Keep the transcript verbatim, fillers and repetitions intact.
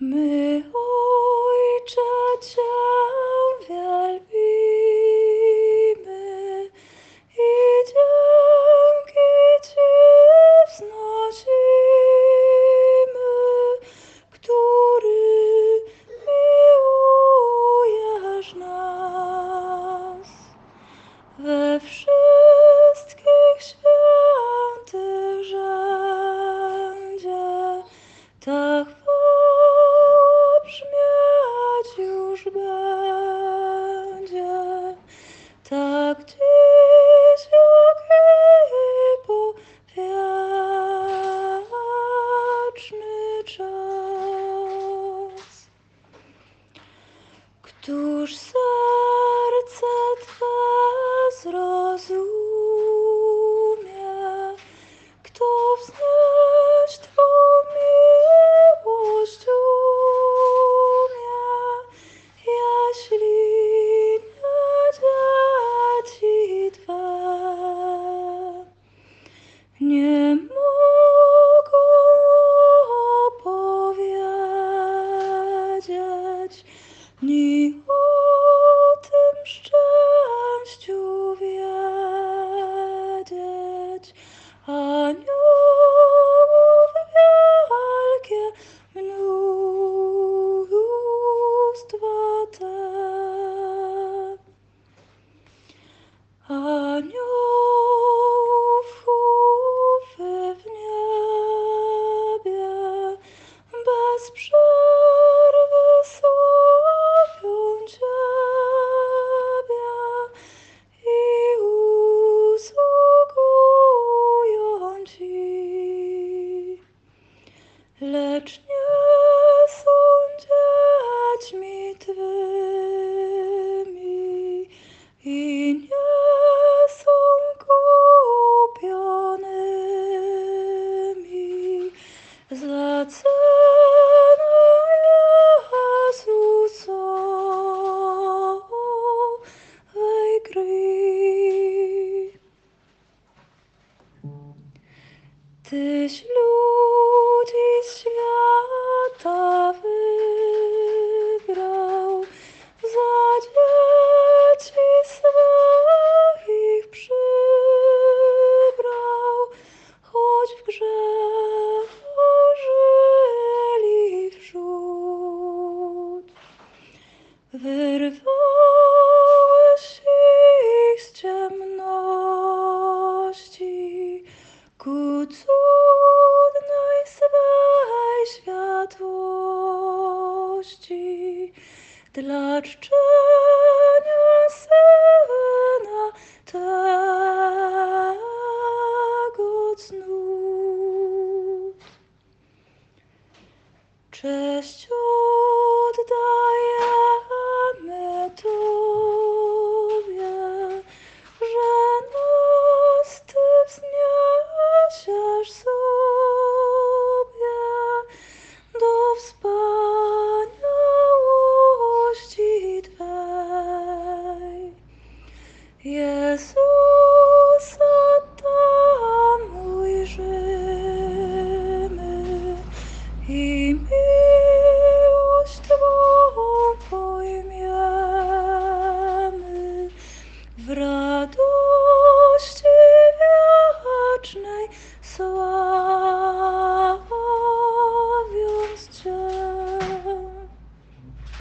My, Ojcze, Cię wielbimy i dzięki Ci wznosimy, który miłujesz nas. We wszystkich świętych rzędzie ta chwała brzmieć już będzie, tak dziś jak i po wieczny czas. Któż serce Twe zrozumie, kto wznieść Twą miłość umie, jeśli nie dzieci Twe nie mogą opowiedzieć ni o tym szczęściu wiedzieć, aniołów wielkie mnóstwo te. Aniołów chóry w niebie bez przerwy sławią Ciebie i usługują Ci, lecz nie są dziećmi Twymi i nie są kupionymi za cenę Jezusowej krwi. Tyś ludzi z świata wybrał, za dzieci swoich przybrał, choć w grzechu żyli wśród. Wyrwałeś ich z ciemności ku cudnej swej światłości, dla czczenia Syna tego cnót. Cześć oddajemy Tobie, że nas Ty wzniesiesz sobie do wspaniałości Twej. Jezusa tam ujrzymy i